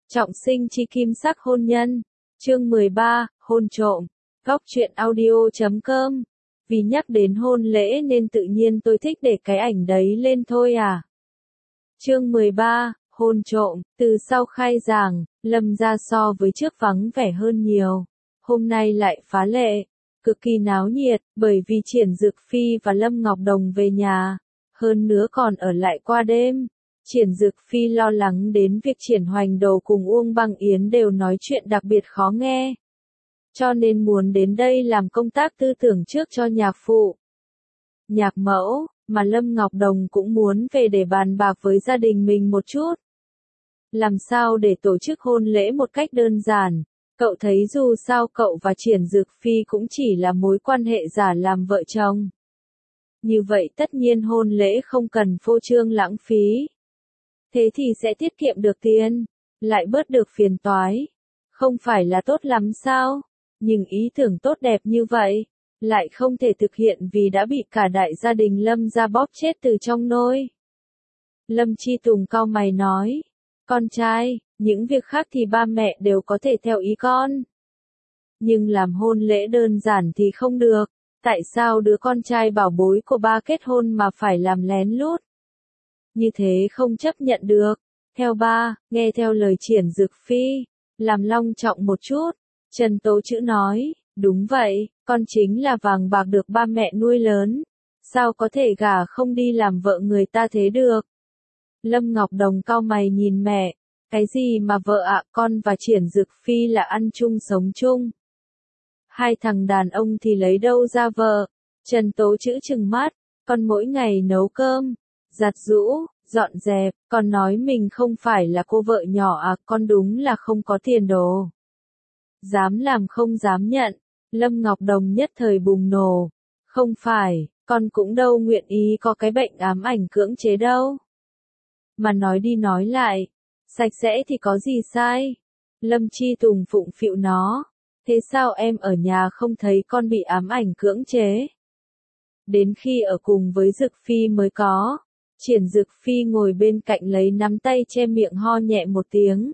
Trọng sinh chi kim sắc hôn nhân. Chương 13, hôn trộm. Góc truyện audio.com. Vì nhắc đến hôn lễ nên tự nhiên tôi thích để cái ảnh đấy lên thôi à. Chương 13, hôn trộm. Từ sau khai giảng, Lâm gia so với trước vắng vẻ hơn nhiều. Hôm nay lại phá lệ, cực kỳ náo nhiệt, bởi vì Triển Dược Phi và Lâm Ngọc Đồng về nhà, hơn nữa còn ở lại qua đêm. Triển Dược Phi lo lắng đến việc Triển Hoành Đồ cùng Uông Băng Yến đều nói chuyện đặc biệt khó nghe, cho nên muốn đến đây làm công tác tư tưởng trước cho nhạc phụ, nhạc mẫu, mà Lâm Ngọc Đồng cũng muốn về để bàn bạc với gia đình mình một chút. Làm sao để tổ chức hôn lễ một cách đơn giản, cậu thấy dù sao cậu và Triển Dược Phi cũng chỉ là mối quan hệ giả làm vợ chồng. Như vậy tất nhiên hôn lễ không cần phô trương lãng phí. Thế thì sẽ tiết kiệm được tiền, lại bớt được phiền toái. Không phải là tốt lắm sao? Nhưng ý tưởng tốt đẹp như vậy, lại không thể thực hiện vì đã bị cả đại gia đình Lâm gia bóp chết từ trong nôi. Lâm Chi Tùng cau mày nói, con trai, những việc khác thì ba mẹ đều có thể theo ý con. Nhưng làm hôn lễ đơn giản thì không được, tại sao đứa con trai bảo bối của ba kết hôn mà phải làm lén lút? Như thế không chấp nhận được. Theo ba, nghe theo lời Triển Dược Phi, làm long trọng một chút. Trần Tố Chữ nói, đúng vậy, con chính là vàng bạc được ba mẹ nuôi lớn. Sao có thể gả không đi làm vợ người ta thế được? Lâm Ngọc Đồng cau mày nhìn mẹ, cái gì mà vợ ạ, con và Triển Dược Phi là ăn chung sống chung. Hai thằng đàn ông thì lấy đâu ra vợ? Trần Tố Chữ trừng mắt, con mỗi ngày nấu cơm, giặt giũ, dọn dẹp, con nói mình không phải là cô vợ nhỏ à, con đúng là không có tiền đồ. Dám làm không dám nhận, Lâm Ngọc Đồng nhất thời bùng nổ, không phải, con cũng đâu nguyện ý có cái bệnh ám ảnh cưỡng chế đâu. Mà nói đi nói lại, sạch sẽ thì có gì sai? Lâm Chi Tùng phụng phịu nó, thế sao em ở nhà không thấy con bị ám ảnh cưỡng chế? Đến khi ở cùng với Dược Phi mới có. Triển Dược Phi ngồi bên cạnh lấy nắm tay che miệng ho nhẹ một tiếng.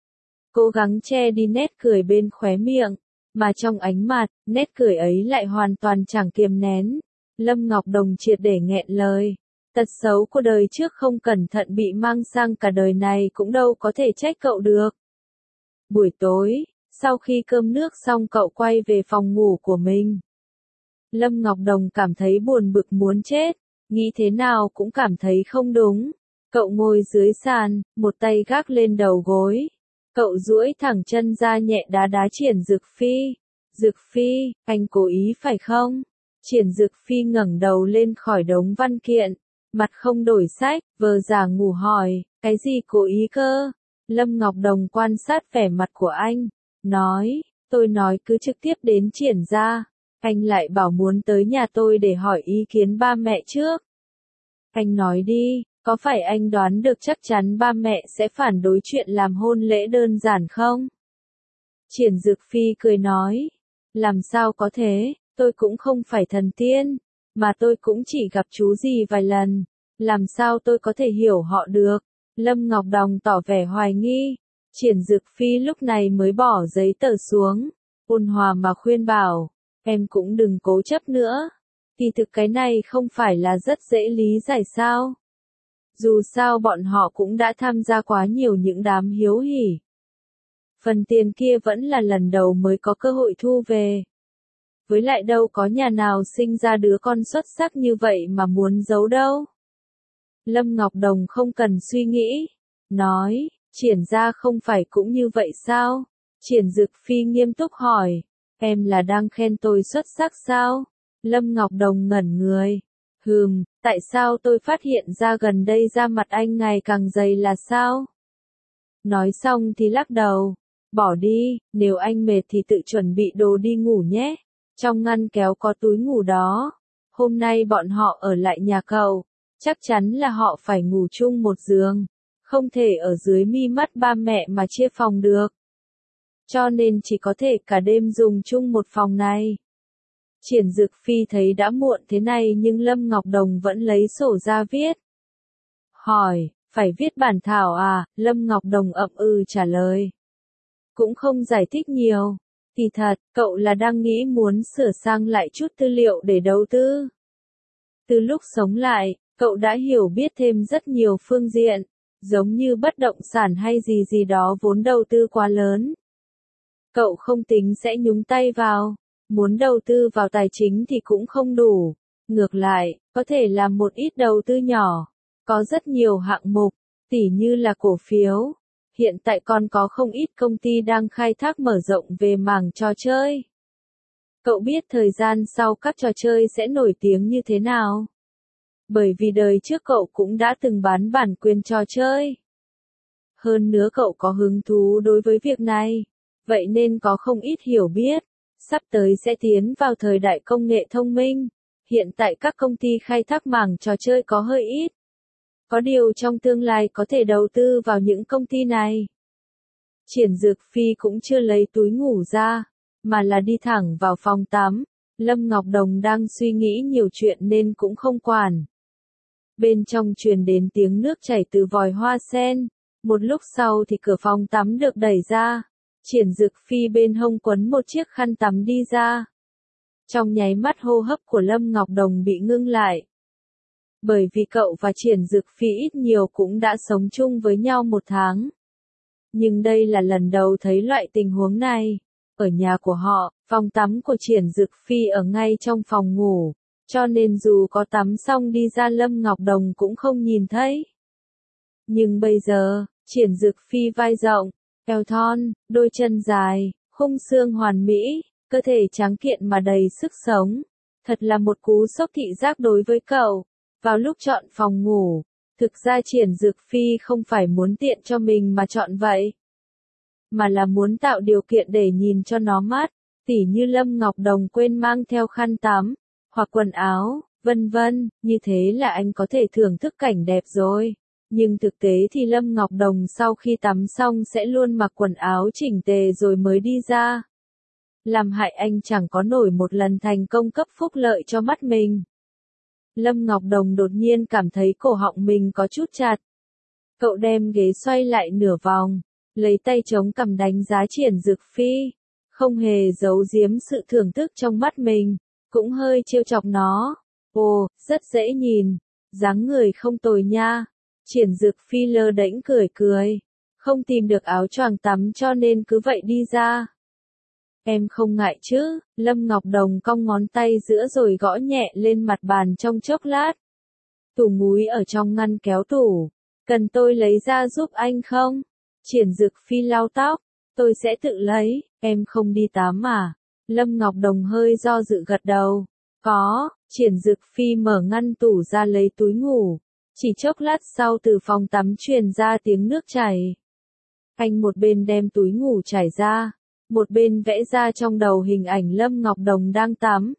Cố gắng che đi nét cười bên khóe miệng, mà trong ánh mặt, nét cười ấy lại hoàn toàn chẳng kiềm nén. Lâm Ngọc Đồng triệt để nghẹn lời. Tật xấu của đời trước không cẩn thận bị mang sang cả đời này cũng đâu có thể trách cậu được. Buổi tối, sau khi cơm nước xong cậu quay về phòng ngủ của mình. Lâm Ngọc Đồng cảm thấy buồn bực muốn chết. Nghĩ thế nào cũng cảm thấy không đúng. Cậu ngồi dưới sàn, một tay gác lên đầu gối. Cậu duỗi thẳng chân ra nhẹ đá đá Triển Dược Phi. Dược Phi, anh cố ý phải không? Triển Dược Phi ngẩng đầu lên khỏi đống văn kiện, mặt không đổi sắc, vờ giả ngủ hỏi, cái gì cố ý cơ? Lâm Ngọc Đồng quan sát vẻ mặt của anh, nói, tôi nói cứ trực tiếp đến Triển gia. Anh lại bảo muốn tới nhà tôi để hỏi ý kiến ba mẹ trước. Anh nói đi, có phải anh đoán được chắc chắn ba mẹ sẽ phản đối chuyện làm hôn lễ đơn giản không? Triển Dược Phi cười nói, làm sao có thế, tôi cũng không phải thần tiên, mà tôi cũng chỉ gặp chú gì vài lần, làm sao tôi có thể hiểu họ được? Lâm Ngọc Đồng tỏ vẻ hoài nghi. Triển Dược Phi lúc này mới bỏ giấy tờ xuống, ôn hòa mà khuyên bảo, em cũng đừng cố chấp nữa. Kỳ thực cái này không phải là rất dễ lý giải sao? Dù sao bọn họ cũng đã tham gia quá nhiều những đám hiếu hỉ. Phần tiền kia vẫn là lần đầu mới có cơ hội thu về. Với lại đâu có nhà nào sinh ra đứa con xuất sắc như vậy mà muốn giấu đâu. Lâm Ngọc Đồng không cần suy nghĩ. Nói, Triển gia không phải cũng như vậy sao? Triển Dược Phi nghiêm túc hỏi, em là đang khen tôi xuất sắc sao? Lâm Ngọc Đồng ngẩn người. Tại sao tôi phát hiện ra gần đây da mặt anh ngày càng dày là sao? Nói xong thì lắc đầu. Bỏ đi, nếu anh mệt thì tự chuẩn bị đồ đi ngủ nhé. Trong ngăn kéo có túi ngủ đó. Hôm nay bọn họ ở lại nhà cậu. Chắc chắn là họ phải ngủ chung một giường. Không thể ở dưới mi mắt ba mẹ mà chia phòng được. Cho nên chỉ có thể cả đêm dùng chung một phòng này. Triển Dược Phi thấy đã muộn thế này nhưng Lâm Ngọc Đồng vẫn lấy sổ ra viết. Hỏi, Phải viết bản thảo à, Lâm Ngọc Đồng ậm ừ trả lời. Cũng không giải thích nhiều. Kỳ thật, cậu là đang nghĩ muốn sửa sang lại chút tư liệu để đầu tư. Từ lúc sống lại, cậu đã hiểu biết thêm rất nhiều phương diện, giống như bất động sản hay gì gì đó vốn đầu tư quá lớn. Cậu không tính sẽ nhúng tay vào, muốn đầu tư vào tài chính thì cũng không đủ. Ngược lại, có thể làm một ít đầu tư nhỏ, có rất nhiều hạng mục, tỉ như là cổ phiếu. Hiện tại còn có không ít công ty đang khai thác mở rộng về mảng trò chơi. Cậu biết thời gian sau các trò chơi sẽ nổi tiếng như thế nào? Bởi vì đời trước cậu cũng đã từng bán bản quyền trò chơi. Hơn nữa cậu có hứng thú đối với việc này, vậy nên có không ít hiểu biết. Sắp tới sẽ tiến vào thời đại công nghệ thông minh. Hiện tại các công ty khai thác mảng trò chơi có hơi ít. Có điều trong tương lai có thể đầu tư vào những công ty này. Triển Dược Phi cũng chưa lấy túi ngủ ra, mà là đi thẳng vào phòng tắm. Lâm Ngọc Đồng đang suy nghĩ nhiều chuyện nên cũng không quản. Bên trong truyền đến tiếng nước chảy từ vòi hoa sen. Một lúc sau thì cửa phòng tắm được đẩy ra. Triển Dược Phi bên hông quấn một chiếc khăn tắm đi ra. Trong nháy mắt hô hấp của Lâm Ngọc Đồng bị ngưng lại. Bởi vì cậu và Triển Dược Phi ít nhiều cũng đã sống chung với nhau 1 tháng. Nhưng đây là lần đầu thấy loại tình huống này. Ở nhà của họ, phòng tắm của Triển Dược Phi ở ngay trong phòng ngủ, cho nên dù có tắm xong đi ra Lâm Ngọc Đồng cũng không nhìn thấy. Nhưng bây giờ, Triển Dược Phi vai rộng, eo thon, đôi chân dài, khung xương hoàn mỹ, cơ thể tráng kiện mà đầy sức sống. Thật là một cú sốc thị giác đối với cậu. Vào lúc chọn phòng ngủ, thực ra Triển Dược Phi không phải muốn tiện cho mình mà chọn vậy, mà là muốn tạo điều kiện để nhìn cho nó mát, tỉ như Lâm Ngọc Đồng quên mang theo khăn tắm, hoặc quần áo, vân vân, như thế là anh có thể thưởng thức cảnh đẹp rồi. Nhưng thực tế thì Lâm Ngọc Đồng sau khi tắm xong sẽ luôn mặc quần áo chỉnh tề rồi mới đi ra. Làm hại anh chẳng có nổi một lần thành công cấp phúc lợi cho mắt mình. Lâm Ngọc Đồng đột nhiên cảm thấy cổ họng mình có chút chặt. Cậu đem ghế xoay lại nửa vòng, lấy tay chống cằm đánh giá Triển Dược Phi, không hề giấu giếm sự thưởng thức trong mắt mình, cũng hơi trêu chọc nó. Ồ, rất dễ nhìn, dáng người không tồi nha. Triển Dược Phi lơ đễnh cười cười, không tìm được áo choàng tắm cho nên cứ vậy đi ra. Em không ngại chứ? Lâm Ngọc Đồng cong ngón tay giữa rồi gõ nhẹ lên mặt bàn trong chốc lát. Tủ múi ở trong ngăn kéo tủ. Cần tôi lấy ra giúp anh không? Triển Dược Phi lau tóc. Tôi sẽ tự lấy, em không đi tắm à? Lâm Ngọc Đồng hơi do dự gật đầu. Có, Triển Dược Phi mở ngăn tủ ra lấy túi ngủ. Chỉ chốc lát sau từ phòng tắm truyền ra tiếng nước chảy. Anh một bên đem túi ngủ trải ra, một bên vẽ ra trong đầu hình ảnh Lâm Ngọc Đồng đang tắm.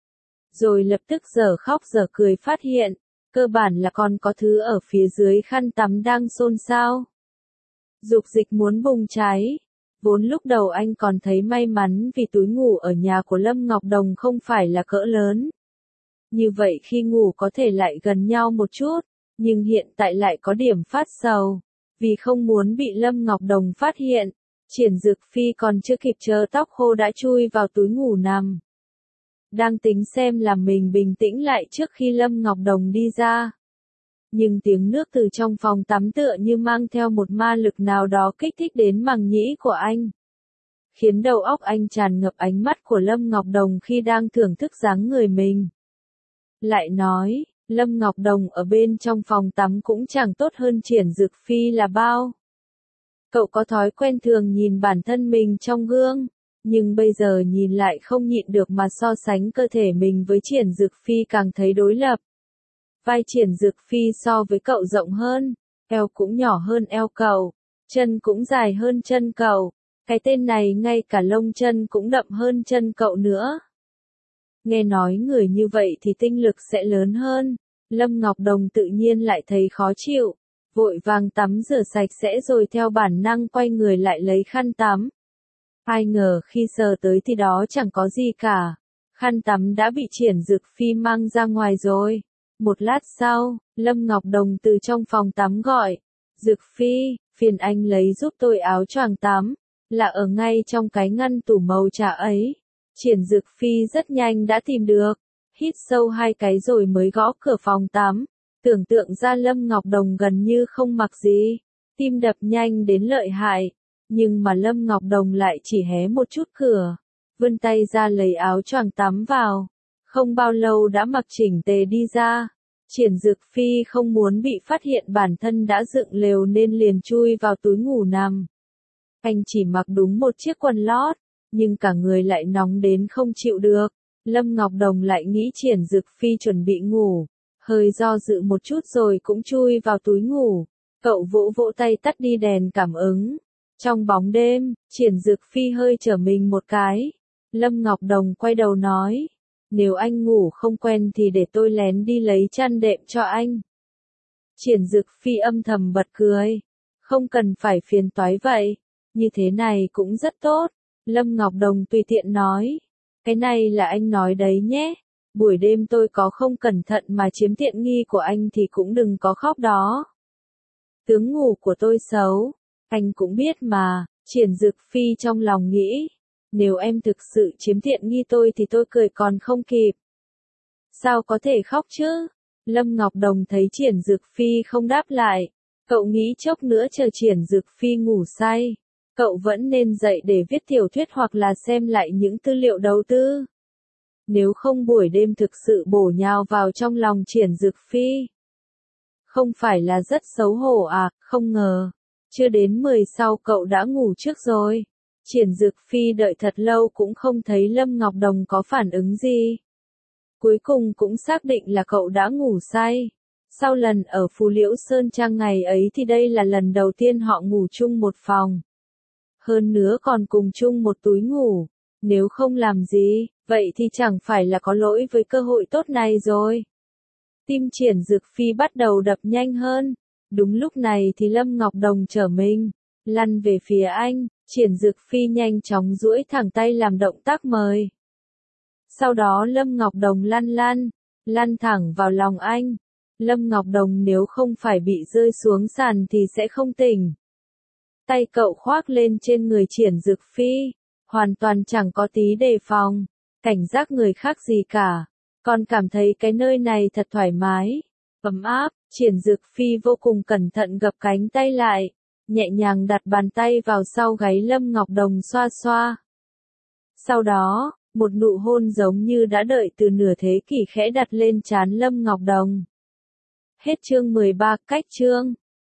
Rồi lập tức dở khóc dở cười phát hiện, cơ bản là còn có thứ ở phía dưới khăn tắm đang xôn xao. Dục dịch muốn bùng cháy. Vốn lúc đầu anh còn thấy may mắn vì túi ngủ ở nhà của Lâm Ngọc Đồng không phải là cỡ lớn. Như vậy khi ngủ có thể lại gần nhau một chút, nhưng hiện tại lại có điểm phát sầu. Vì không muốn bị Lâm Ngọc Đồng phát hiện, Triển Dược Phi còn chưa kịp chờ tóc khô đã chui vào túi ngủ nằm. Đang tính xem là mình bình tĩnh lại trước khi Lâm Ngọc Đồng đi ra. Nhưng tiếng nước từ trong phòng tắm tựa như mang theo một ma lực nào đó kích thích đến màng nhĩ của anh. Khiến đầu óc anh tràn ngập ánh mắt của Lâm Ngọc Đồng khi đang thưởng thức dáng người mình. Lại nói, Lâm Ngọc Đồng ở bên trong phòng tắm cũng chẳng tốt hơn Triển Dược Phi là bao. Cậu có thói quen thường nhìn bản thân mình trong gương, nhưng bây giờ nhìn lại không nhịn được mà so sánh cơ thể mình với Triển Dược Phi càng thấy đối lập. Vai Triển Dược Phi so với cậu rộng hơn, eo cũng nhỏ hơn eo cậu, chân cũng dài hơn chân cậu, cái tên này ngay cả lông chân cũng đậm hơn chân cậu nữa. Nghe nói người như vậy thì tinh lực sẽ lớn hơn, Lâm Ngọc Đồng tự nhiên lại thấy khó chịu, vội vàng tắm rửa sạch sẽ rồi theo bản năng quay người lại lấy khăn tắm. Ai ngờ khi sờ tới thì đó chẳng có gì cả, khăn tắm đã bị Triển Dược Phi mang ra ngoài rồi. Một lát sau, Lâm Ngọc Đồng từ trong phòng tắm gọi. Dực Phi, phiền anh lấy giúp tôi áo choàng tắm, là ở ngay trong cái ngăn tủ màu trà ấy. Triển Dực Phi rất nhanh đã tìm được, hít sâu 2 cái rồi mới gõ cửa phòng tắm. Tưởng tượng ra Lâm Ngọc Đồng gần như không mặc gì, tim đập nhanh đến lợi hại. Nhưng mà Lâm Ngọc Đồng lại chỉ hé một chút cửa, vươn tay ra lấy áo choàng tắm vào. Không bao lâu đã mặc chỉnh tề đi ra. Triển Dực Phi không muốn bị phát hiện bản thân đã dựng lều nên liền chui vào túi ngủ nằm. Anh chỉ mặc đúng một chiếc quần lót, nhưng cả người lại nóng đến không chịu được. Lâm Ngọc Đồng lại nghĩ Triển Dực Phi chuẩn bị ngủ, hơi do dự một chút rồi cũng chui vào túi ngủ. Cậu vỗ vỗ tay tắt đi đèn cảm ứng. Trong bóng đêm, Triển Dực Phi hơi trở mình một cái. Lâm Ngọc Đồng quay đầu nói, nếu anh ngủ không quen thì để tôi lén đi lấy chăn đệm cho anh. Triển Dực Phi âm thầm bật cười, không cần phải phiền toái vậy, như thế này cũng rất tốt. Lâm Ngọc Đồng tùy tiện nói, cái này là anh nói đấy nhé, buổi đêm tôi có không cẩn thận mà chiếm tiện nghi của anh thì cũng đừng có khóc đó. Tướng ngủ của tôi xấu, anh cũng biết mà. Triển Dực Phi trong lòng nghĩ, nếu em thực sự chiếm tiện nghi tôi thì tôi cười còn không kịp. Sao có thể khóc chứ? Lâm Ngọc Đồng thấy Triển Dực Phi không đáp lại, cậu nghĩ chốc nữa chờ Triển Dực Phi ngủ say, cậu vẫn nên dậy để viết tiểu thuyết hoặc là xem lại những tư liệu đầu tư. Nếu không buổi đêm thực sự bổ nhào vào trong lòng Triển Dực Phi. Không phải là rất xấu hổ à, không ngờ. Chưa đến 10 sau cậu đã ngủ trước rồi. Triển Dực Phi đợi thật lâu cũng không thấy Lâm Ngọc Đồng có phản ứng gì. Cuối cùng cũng xác định là cậu đã ngủ say. Sau lần ở Phù Liễu Sơn Trang ngày ấy thì đây là lần đầu tiên họ ngủ chung một phòng. Hơn nữa còn cùng chung một túi ngủ. Nếu không làm gì, vậy thì chẳng phải là có lỗi với cơ hội tốt này rồi. Tim Triển Dực Phi bắt đầu đập nhanh hơn. Đúng lúc này thì Lâm Ngọc Đồng trở mình, lăn về phía anh. Triển Dực Phi nhanh chóng duỗi thẳng tay làm động tác mời. Sau đó Lâm Ngọc Đồng lăn thẳng vào lòng anh. Lâm Ngọc Đồng nếu không phải bị rơi xuống sàn thì sẽ không tỉnh. Tay cậu khoác lên trên người Triển Dực Phi, hoàn toàn chẳng có tí đề phòng, cảnh giác người khác gì cả. Còn cảm thấy cái nơi này thật thoải mái, ấm áp. Triển Dực Phi vô cùng cẩn thận gập cánh tay lại, nhẹ nhàng đặt bàn tay vào sau gáy Lâm Ngọc Đồng xoa xoa. Sau đó, một nụ hôn giống như đã đợi từ nửa thế kỷ khẽ đặt lên trán Lâm Ngọc Đồng. Hết chương 13, cách chương.